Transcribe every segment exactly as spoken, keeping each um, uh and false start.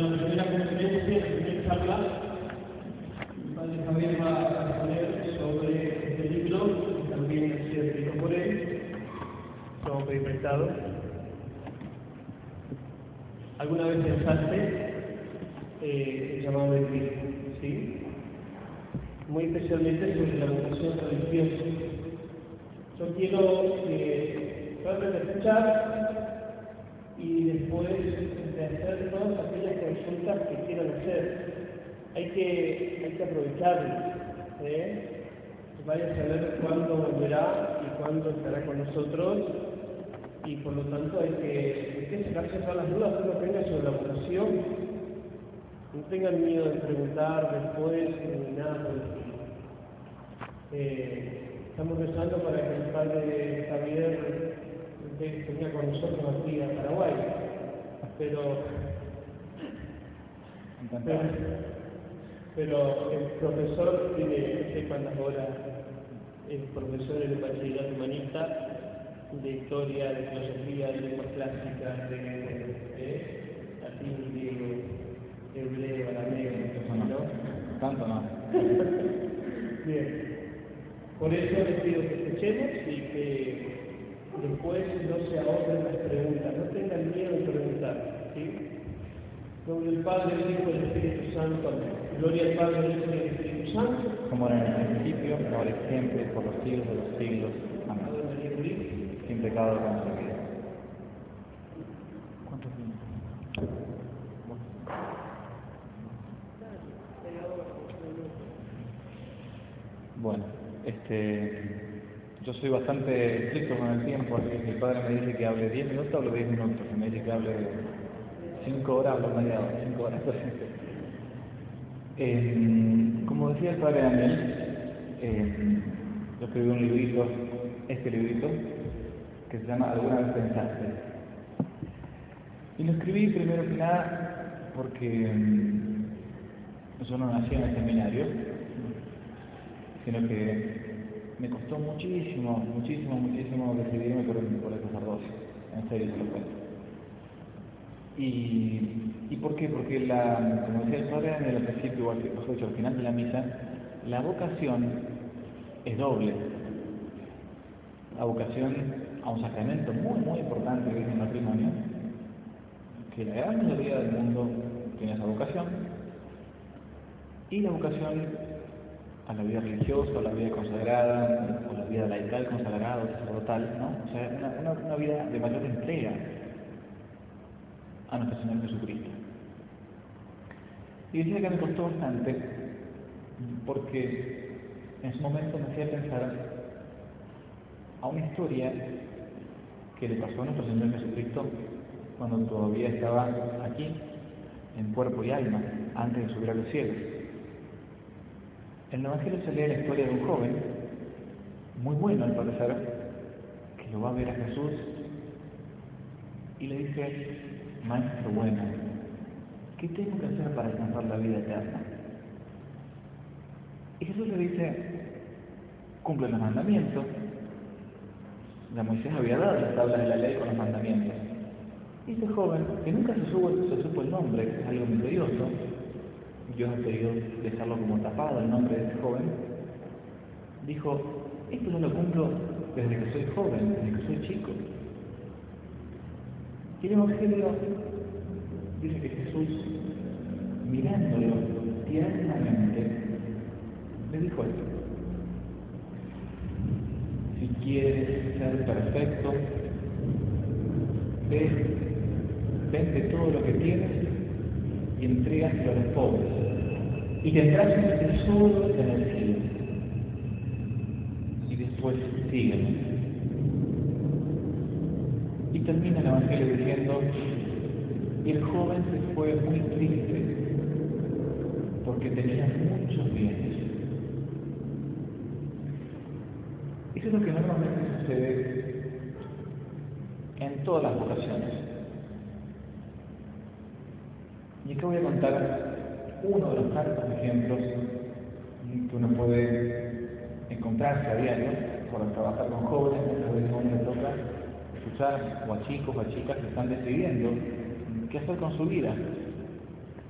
la primera conferencia, la primera charla, el padre Javier va a exponer sobre este libro, que también ha sido escrito por él. Vamos a pedir prestado. ¿Alguna vez pensaste eh, el llamado de Cristo? ¿Sí? Muy especialmente sobre la vocación religiosa. Yo quiero que traten de escuchar y después de hacer todas aquellas consultas que quieran hacer. Hay que, hay que aprovecharlo. ¿eh? Vaya a saber cuándo volverá y cuándo estará con nosotros, y por lo tanto hay que, hay que sacarse todas las dudas que uno tenga sobre la vocación. No tengan miedo de preguntar después ni nada por el estilo. Eh, estamos rezando para que el padre Javier venga con nosotros aquí a Paraguay, pero, pero, pero el profesor tiene no sé cuántas horas, el profesor en el bachillerato humanista, de historia, de filosofía, de lenguas clásicas, de, de latín, griego, hebreo, arameo, ¿no? Tanto no. Bien. Por eso les pido que escuchemos y que después no se ahorren las preguntas, no tengan miedo de preguntar, ¿sí? En nombre del Padre, del Hijo y del Espíritu Santo. Amén. Gloria al Padre, del Hijo y del Espíritu Santo. Como era en el principio, ahora y siempre, por los siglos de los siglos. Amén. Ave María Purísima. Sin pecado concebida. ¿Cuántos minutos? Bueno, este, yo soy bastante estricto con el tiempo, así que si el padre me dice que hable diez minutos, hablo diez minutos. Si me dice que hable cinco horas, hablo media hora, cinco horas. eh, como decía el padre Daniel, eh, yo escribí un librito, este librito, que se llama ¿Alguna vez pensaste? Y lo escribí primero que nada porque um, yo no nací en el seminario, sino que me costó muchísimo, muchísimo, muchísimo decidirme por el, por el sacerdocio, en serio se lo cuento. Y, ¿Y por qué? Porque, la, como decía el padre en el principio, igual que mejor dicho, al final de la misa, la vocación es doble. La vocación a un sacramento muy, muy importante que es el matrimonio, que la gran mayoría del mundo tiene esa vocación, y la vocación a la vida religiosa, a la vida consagrada, o la vida laical consagrada, o sacerdotal, ¿no? O sea, una, una, una vida de mayor entrega a nuestro Señor Jesucristo. Y decía que me costó bastante, porque en su momento me hacía pensar a una historia que le pasó a nuestro Señor Jesucristo cuando todavía estaba aquí, en cuerpo y alma, antes de subir a los cielos. En el Evangelio se lee la historia de un joven, muy bueno al parecer, que lo va a ver a Jesús y le dice: Maestro bueno, ¿qué tengo que hacer para alcanzar la vida eterna? Y Jesús le dice: cumple los mandamientos. Ya Moisés había dado las tablas de la ley con los mandamientos. Y este joven, que nunca se supo, se supo el nombre, es algo misterioso, Dios ha querido dejarlo como tapado el nombre de este joven, dijo: esto yo lo cumplo desde que soy joven, desde que soy chico. Y el Evangelio dice que Jesús, mirándolo tiernamente, le dijo esto: si quieres ser perfecto, ve, vende todo lo que tienes y entrégaselo a los pobres, y tendrás un tesoro en el cielo. Y después sígueme. Y termina el Evangelio diciendo: y el joven se fue muy triste, porque tenía muchos bienes. Eso es lo que normalmente sucede en todas las vocaciones. Y acá voy a contar uno de los tantos ejemplos que uno puede encontrarse a diario por trabajar con jóvenes. Muchas veces a uno le toca escuchar o a chicos o a chicas que están decidiendo qué hacer con su vida.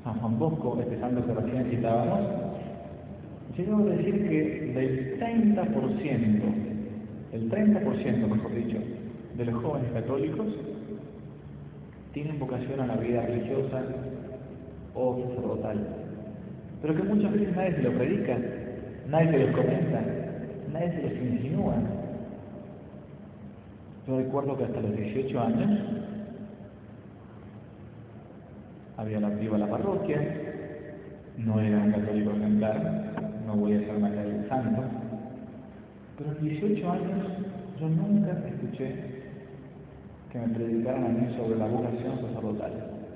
San Juan Bosco, este santo que recién citábamos, llegó a decir que del treinta por ciento, el treinta por ciento mejor dicho, de los jóvenes católicos tienen vocación a la vida religiosa o sacerdotal, pero que muchas veces nadie se lo predica, nadie se los comenta, nadie se los insinúa. Yo recuerdo que hasta los dieciocho años había la iba a la parroquia, no era un católico ejemplar, no voy a hacer una cara del santo, pero a los dieciocho años yo nunca escuché que me predicaran a mí sobre la vocación sacerdotal.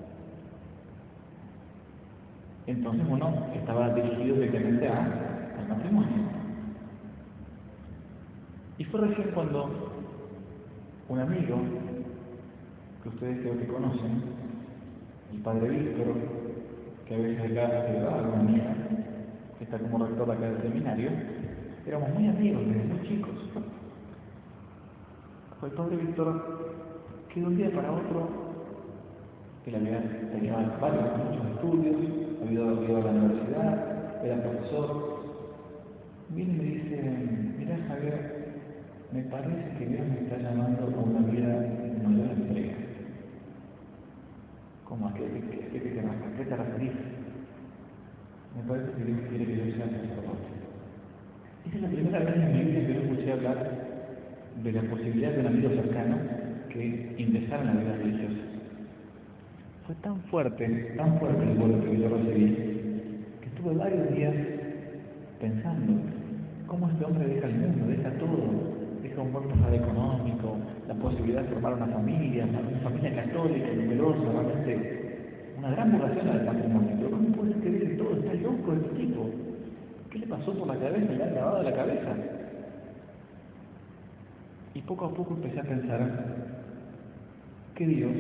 Entonces uno estaba dirigido directamente a, al matrimonio. Y fue recién cuando un amigo, que ustedes creo que conocen, el padre Víctor, que a veces acá se va a alguna amiga, que está como rector acá del seminario, éramos muy amigos desde muy chicos. Fue el padre Víctor que de un día para otro, él había tenido varios, muchos estudios, había ido a la universidad, era profesor, viene y me dice: mira Javier, me parece que Dios me está llamando a una vida de mayor entrega. ¿Cómo? ¿A qué, qué, qué, qué, ¿A qué te referís? Me parece que Dios quiere que yo sea sacerdote. Esa es la primera vez en mi vida que yo escuché hablar de la posibilidad de un amigo cercano que ingresara en la vida religiosa. Fue tan fuerte, tan fuerte el golpe que yo recibí, que estuve varios días pensando cómo este hombre deja el mundo, deja todo, deja un buen pasar económico, la posibilidad de formar una familia, una familia católica, numerosa, realmente una gran vocación al matrimonio. Pero ¿cómo puede ser que deje todo? Está loco este tipo. ¿Qué le pasó por la cabeza? ¿Le ha lavado la cabeza? Y poco a poco empecé a pensar que Dios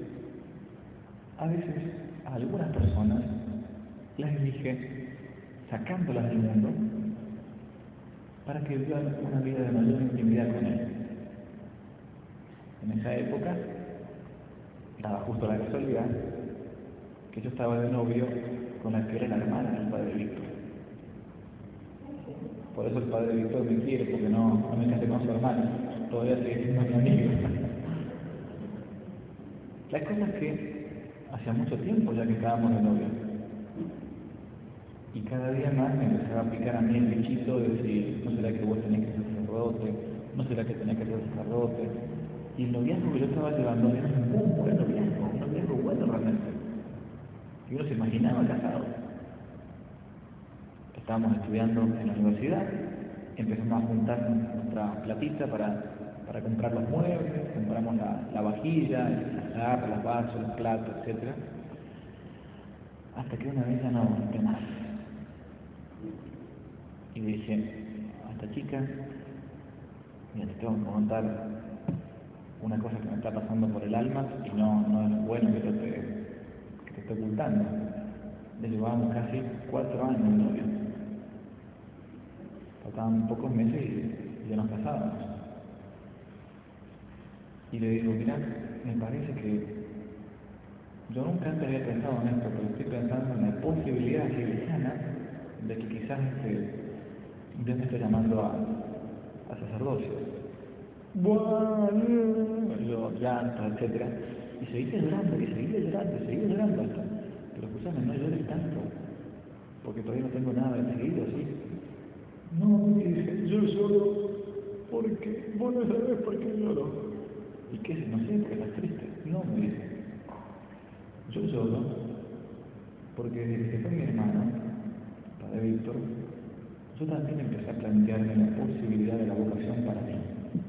a veces a algunas personas las elige sacándolas del mundo para que vivan una vida de mayor intimidad con Él. En esa época daba justo la casualidad que yo estaba de novio con la que era la hermana del padre Víctor. Por eso el padre Víctor me quiere, porque no, no me casé con su hermana, todavía sigue siendo mi amigo. La cosa es que hacía mucho tiempo ya que estábamos de novio, y cada día más me empezaba a picar a mí el bichito de decir: ¿no será que vos tenés que ser sacerdote? ¿No será que tenés que ser sacerdote? Y el noviazgo que yo estaba llevando era un muy buen noviazgo, un noviazgo bueno realmente. Y uno se imaginaba casado. Estábamos estudiando en la universidad, empezamos a juntar nuestra platita para, para comprar los muebles, compramos la, la vajilla, las jarras, los vasos, los platos, etcétera. Hasta que una vez ya no aguanté más. Y dije a esta chica: mira, te tengo que contar una cosa que me está pasando por el alma y no, no es bueno que te, que te esté ocultando. Le llevábamos casi cuatro años de novio. Faltaban pocos meses y ya nos casábamos. Y le digo: mira, me parece que yo nunca antes había pensado en esto, pero estoy pensando en la posibilidad cristiana de que quizás este, Dios me esté llamando a, a sacerdocio. Bueno, yo llanto, etcétera. Y seguí llorando, y seguí llorando, y seguí llorando hasta. Pero escúchame, no llores tanto, porque todavía no tengo nada enseguida, ¿sí? No, me dice, yo lloro porque vos no sabés por qué lloro. ¿Y qué es? No sé, porque estás triste. No, me dice, yo lloro porque desde que fue mi hermano, padre Víctor, yo también empecé a plantearme la posibilidad de la vocación para mí.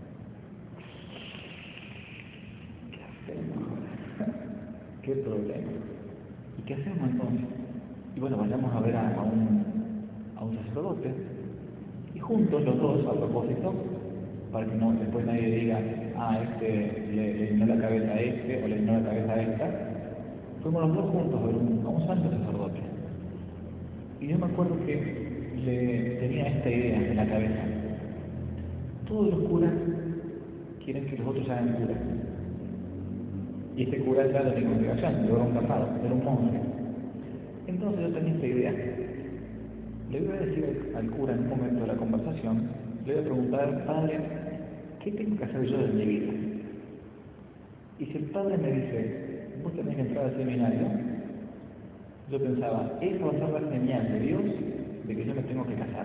¿Qué hacemos? ¿Qué problema? ¿Y qué hacemos entonces? Y bueno, vayamos a ver a, a, un, a un sacerdote, y juntos los dos, a propósito, para que no, después nadie diga: ah, este le, le llenó la cabeza a este o le llenó la cabeza a esta. Fuimos los dos juntos a ver un, a un santo sacerdote. Y yo me acuerdo que le tenía esta idea en la cabeza: todos los curas quieren que los otros hagan cura. Y este cura era de mi congregación, yo era un casado, era un monje. Entonces yo tenía esta idea. Le voy a decir al cura en un momento de la conversación, le voy a preguntar, padre, ¿qué tengo que hacer yo de mi vida? Y si el padre me dice, vos tenés que entrar al seminario, yo pensaba, esa va a ser la señal de Dios de que yo me tengo que casar.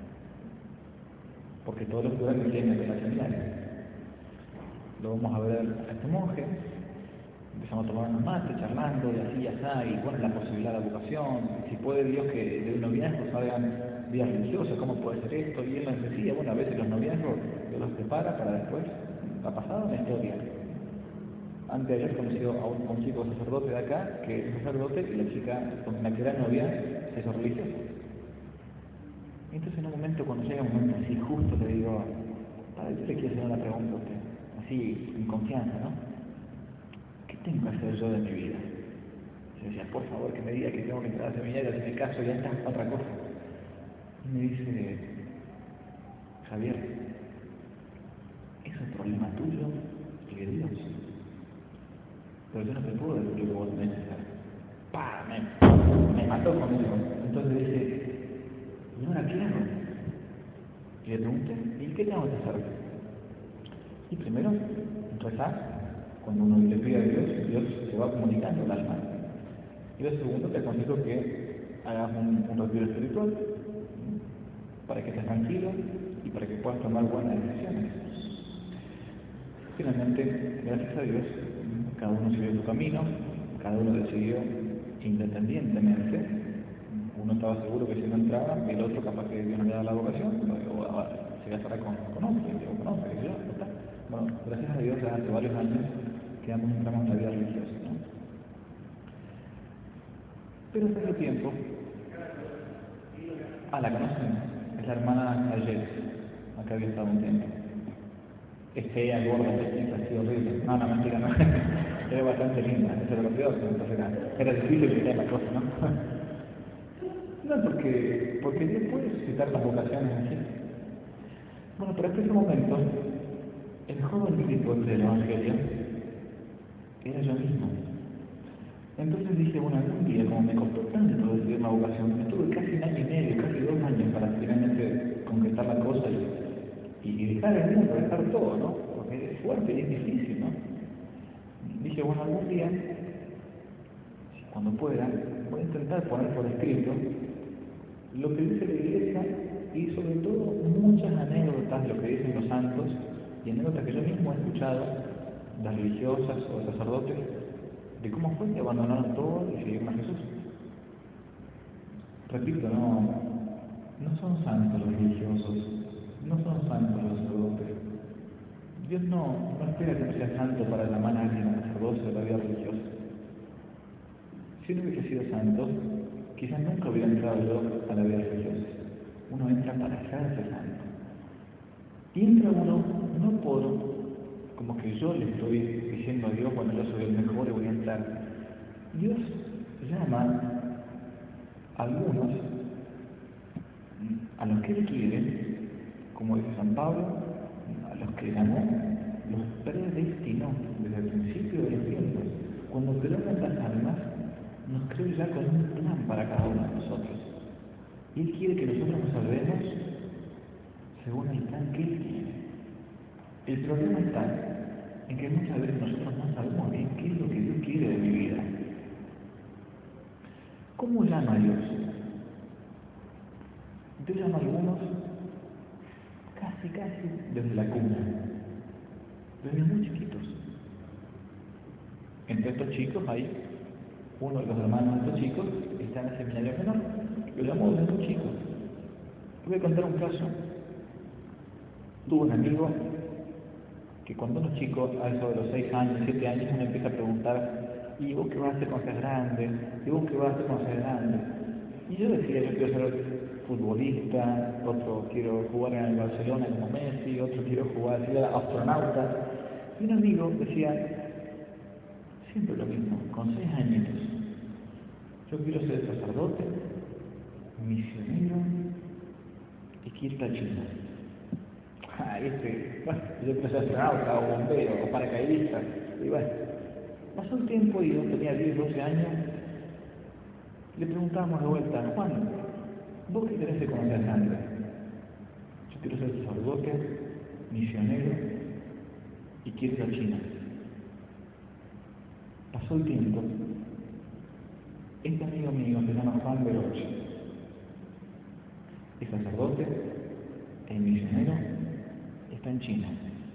Porque todos los curas me quieren meter al seminario. Lo vamos a ver a este monje, empezamos a tomar unos mates, charlando, y así, y así, y bueno, la posibilidad de la vocación, si puede Dios que de un noviazgo salgan vidas religiosas, ¿cómo puede ser esto? Y él nos decía, bueno, a veces los noviazgos Dios los prepara para después, ha pasado en la historia. Antes de ayer conoció a un, a un chico sacerdote de acá, que es sacerdote, y la chica con la que era novia se hizo religiosa. Entonces en un momento, cuando llega un momento así, justo le digo, padre, yo le quiero hacer una pregunta a usted, así, en confianza, ¿no? ¿Qué tengo que hacer yo de mi vida? Yo decía, por favor, que me diga que tengo que entrar a seminario, si me caso ya está, otra cosa. Y me dice, Javier, es un problema tuyo y de Dios. Pero yo no te puedo decir lo que vos tenés que hacer. ¡Pah! Me, me mató con eso. Entonces dice, ¿y ahora qué hago? Y le pregunté, ¿y qué tengo que hacer? Y primero, rezar. Cuando uno le pide a Dios, Dios se va comunicando al alma. Y lo segundo, te aconsejo que hagas un, un retiro espiritual para que estés tranquilo y para que puedas tomar buenas decisiones. Finalmente, gracias a Dios, cada uno siguió su camino, cada uno decidió independientemente. Uno estaba seguro que si no entraba, el otro capaz que Dios no le da la vocación, o, o se gastará con, con hombre, o con hombre, que yo, está. Bueno, gracias a Dios, ya hace varios años que ambos entramos en la vida religiosa, ¿no? Pero hace ese tiempo, ah, la conocen, es la hermana Ayet, acá había estado un tiempo. Es fea, gorda, petita, así horrible. No, no, mentira, no. Era bastante linda, eso era lo peor, entonces era, era difícil quitar la cosa, ¿no? No, porque, porque Dios puede suscitar las vocaciones así. Bueno, pero hasta ese momento, el joven Filipo del Evangelio era yo mismo. Entonces dije, bueno, algún día, como me costó tanto decidir una vocación, estuve casi un año y medio, casi dos años para finalmente concretar la cosa y, y dejar el mundo, dejar todo, ¿no? Porque es fuerte y es difícil, ¿no? Dije, bueno, algún día, cuando pueda, voy a intentar poner por escrito lo que dice la Iglesia y sobre todo muchas anécdotas de lo que dicen los santos y anécdotas que yo mismo he escuchado de religiosas o de sacerdotes de cómo fue que abandonaron todo y siguieron a Jesús. Repito, no, no son santos los religiosos, no son santos los sacerdotes. Dios no, no espera que uno sea santo para llamar a alguien al sacerdocio de la vida religiosa. Si uno hubiese sido santo, quizás nunca hubiera entrado yo a la vida religiosa. Uno entra para hacerse santo. Y entra uno no por como que yo le estoy diciendo a Dios, bueno, yo soy el mejor y voy a entrar. Dios llama a algunos, a los que Él quiere, como dice San Pablo, a los que llamó, los predestinó desde el principio de los tiempos. Cuando creó tantas almas, nos creó ya con un plan para cada uno de nosotros. Y Él quiere que nosotros nos salvemos según el plan que Él quiere. El problema está en que muchas veces nosotros no sabemos bien qué es lo que Dios quiere de mi vida. ¿Cómo llama a Dios? Dios llama a algunos casi, casi desde la cuna, desde muy chiquitos. Entre estos chicos hay uno de los hermanos de estos chicos que está en el seminario menor, que lo llamó desde muy chico. Te voy a contar un caso. Tuve un amigo que cuando unos chicos, a eso de los seis años, siete años, uno empieza a preguntar, ¿y vos qué vas a hacer cuando seas grande? ¿Y vos qué vas a hacer cuando seas grande? Y yo decía, yo quiero ser futbolista, otro quiero jugar en el Barcelona como Messi, otro quiero jugar, ser astronauta. Y un amigo decía, siempre lo mismo, con seis añitos, yo quiero ser sacerdote, misionero y quiero ir a China. Ah, este, bueno, yo quiero ser astronauta o bombero o paracaidista. Y bueno, pasó un tiempo y yo tenía diez, doce años Le preguntábamos de vuelta, Juan, ¿vos qué querés de conocer a Sandra? Yo quiero ser sacerdote, misionero y quiero ir a China. Pasó el tiempo. Este amigo mío se llama Juan Veloche. Es sacerdote, es misionero, está en China.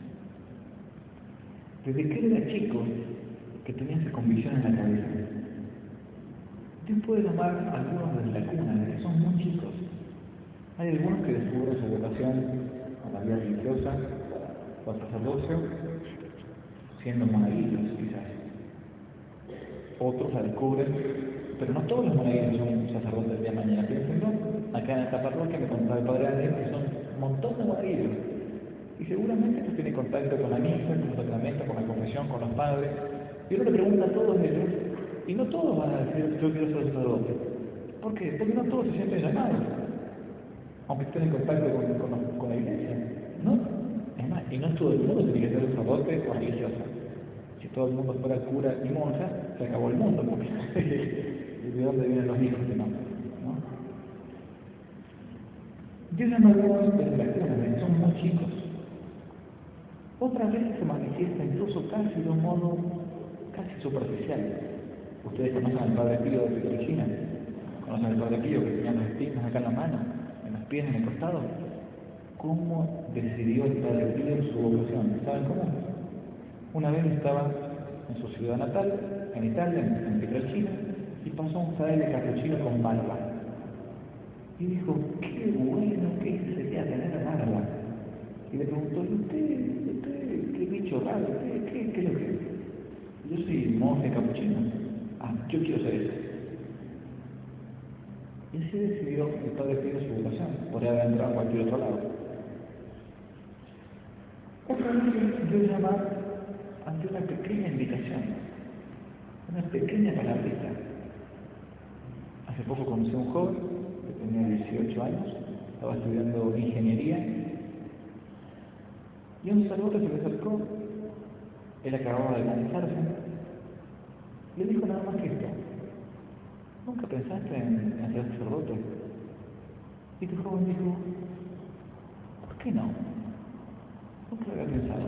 Desde que él era chico, que tenía esa convicción en la cabeza. Dios puede llamar a algunos desde la cuna, desde que son muy chicos. Hay algunos que descubren su vocación a la vida religiosa o al sacerdocio siendo monaguillos, quizás. Otros la descubren, pero no todos los monaguillos son sacerdotes del día de mañana. Piénsenlo, acá en esta parroquia me contaba el padre Andrés que son un montón de monaguillos. Y seguramente pues tiene contacto con la misa, con los sacramentos, con la confesión, con los padres. Y uno le pregunta a todos ellos, y no todos van a decir, yo quiero ser sacerdote. ¿Por qué? Porque no todos se sienten llamados, aunque estén en contacto con, con, con la iglesia, ¿no? Es más, y no todo el mundo tiene que ser sacerdote o religiosa. Si todo el mundo fuera cura y monja, se acabó el mundo, porque ¿de dónde vienen los hijos de no? ¿no? Dios llama a algunos desde la cuna, desde que son muy chicos. Otras veces se manifiesta incluso casi de un modo casi superficial. Ustedes conocen al Padre Pío de Pietrelcina, conocen al Padre Pío que tenía los estigmas acá en la mano, en los pies, en el costado. ¿Cómo decidió el Padre Pío su vocación? ¿Saben cómo? Una vez estaba en su ciudad natal, en Italia, en Pietrelcina, y pasó un fraile capuchino con barba. Y dijo, qué bueno que sería tener barba. Y le preguntó, ¿y usted, usted qué bicho raro? ¿Qué, qué, qué es lo que es? Yo soy monje capuchino. Ah, yo quiero ser eso. Y así decidió el Padre Pío su vocación. Podría haber entrado a cualquier otro lado. Otra vez Dios llama ante una pequeña invitación, una pequeña palabrita. Hace poco conocí a un joven que tenía dieciocho años, estaba estudiando ingeniería, y un sacerdote se le acercó, él acababa de lanzarse, le dijo nada más que esto: ¿nunca pensaste en, en ser sacerdote? Y tu joven dijo, ¿por qué no? Nunca lo había pensado.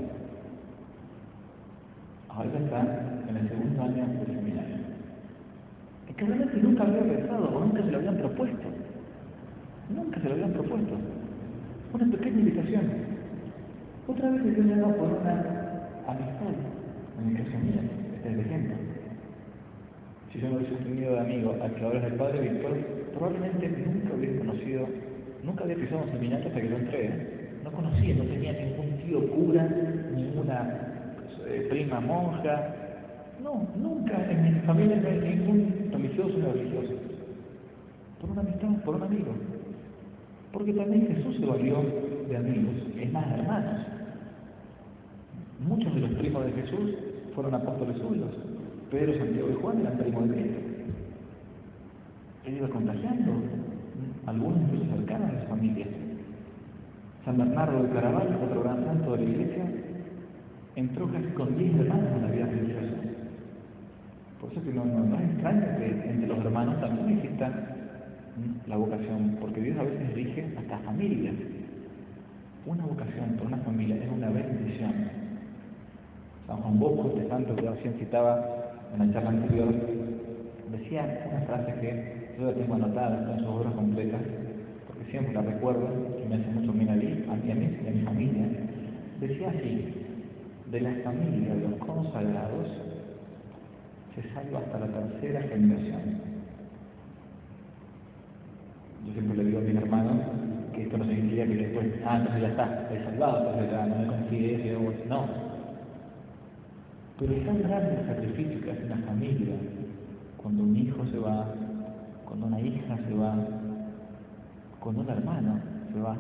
Ahora está en el segundo año del seminario. Es que realmente nunca lo había pensado, o nunca se lo habían propuesto. Nunca se lo habían propuesto. Una pequeña invitación. Otra vez Dios llama por una amistad. En el caso mío, este es el ejemplo. Si yo no hubiese tenido de amigo al que ahora es el Padre Víctor, probablemente nunca hubiese conocido, nunca había pisado un seminario hasta que yo entré. ¿eh? No conocía, no tenía ningún tío cura, ninguna eh, prima monja. No, nunca en mi familia no hay ningún religioso ni religiosa. Por una amistad, por un amigo. Porque también Jesús se valió de amigos, es más, hermanos. Muchos de los primos de Jesús fueron apóstoles suyos. Pedro, Santiago y Juan eran primos de Cristo. Él iba contagiando, algunos incluso cercanos a su familia. San Bernardo de Claraval, otro gran santo de la Iglesia, entró casi con diez hermanos en la vida religiosa. Por eso que no, no, no es extraño que entre los hermanos también exista la vocación, porque Dios a veces elige hasta familias. Una vocación por una familia es una bendición. San Juan Bosco, este santo que recién citaba en la charla anterior, decía una frase que yo la tengo anotada en sus obras completas, porque siempre la recuerdo y me hace mucho bien a mí, a mí, a mí y a mi familia. Decía así: de la familia de los consagrados se salva hasta la tercera generación. Yo siempre le digo a mis hermanos que esto no significa que después, ah, entonces ya está, he salvado, entonces ya no me confíes, y luego, no. Pero es tan grande el sacrificio que hace una familia cuando un hijo se va, cuando una hija se va, cuando un hermano se va,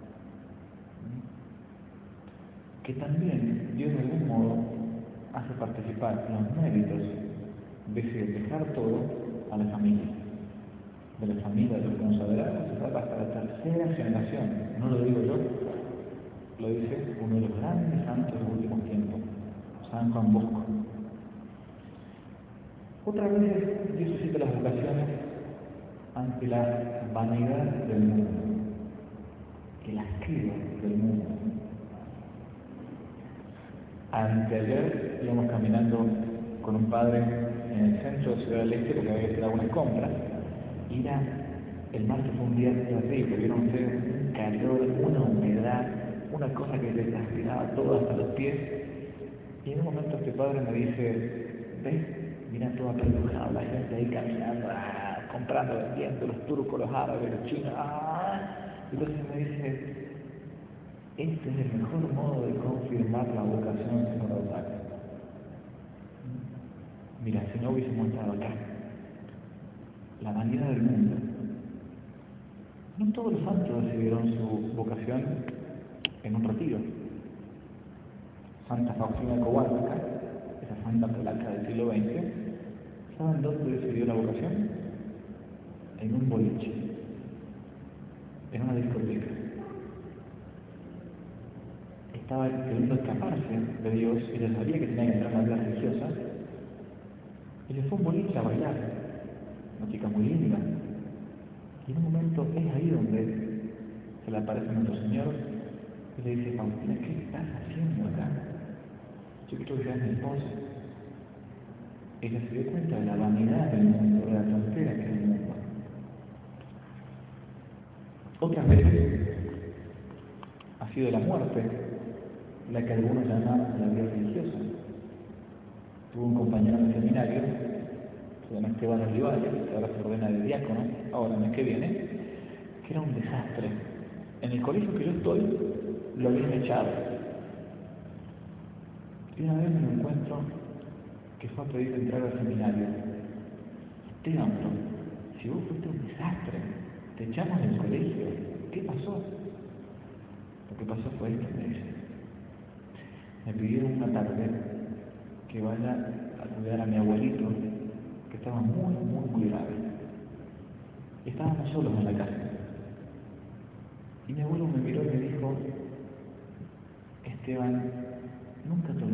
que también Dios de algún modo hace participar los méritos de dejar todo a la familia. De la familia de los consagrados se salva hasta la tercera generación. No lo digo yo, lo dice uno de los grandes santos de los últimos tiempos, San Juan Bosco. Otra vez Dios suscita las vocaciones ante la vanidad del mundo, el asquero del mundo. Anteayer íbamos caminando con un padre en el centro de Ciudad del Este porque había que hacer algunas compras y era, el martes fue un día terrible, vieron ustedes un calor, una humedad, una cosa que te transpiraba todo hasta los pies. Y en un momento este padre me dice, ¿ves? Mira todo apretujado, la gente ahí caminando, ah, comprando, vendiendo, los turcos, los árabes, los chinos, ah. Entonces me dice, este es el mejor modo de confirmar la vocación, señor Audax. Mira, si no hubiésemos estado acá, la vanidad del mundo. No todos los santos recibieron su vocación en un retiro. Santa Faustina Kowalska, esa santa polaca del siglo veinte, ¿saben dónde decidió la vocación? En un boliche, en una discoteca. Estaba queriendo escaparse de Dios, ella sabía que tenía que entrar en la vida religiosa, y le fue un boliche a bailar, una chica muy linda. Y en un momento es ahí donde se le aparece nuestro Señor y le dice, Faustina, ¿qué estás haciendo acá? Yo quiero que seas mi esposa. Ella se dio cuenta de la vanidad del mundo, de la tontera que es el mundo. Otras veces ha sido la muerte la que algunos llaman la vida religiosa. Tuve un compañero en el seminario, se llama Esteban Olivares, que ahora se ordena de diácono, ahora el mes que viene, que era un desastre. En el colegio que yo estoy, lo habían echado. Y una vez me lo encuentro que fue a pedir entrar al seminario. Esteban, pero si vos fuiste un desastre, te echamos del colegio, ¿qué pasó? Lo que pasó fue esto, me dice. Me pidieron una tarde que vaya a cuidar a mi abuelito, que estaba muy, muy, muy grave. Estábamos solos en la casa. Y mi abuelo me miró y me dijo, Esteban, nunca te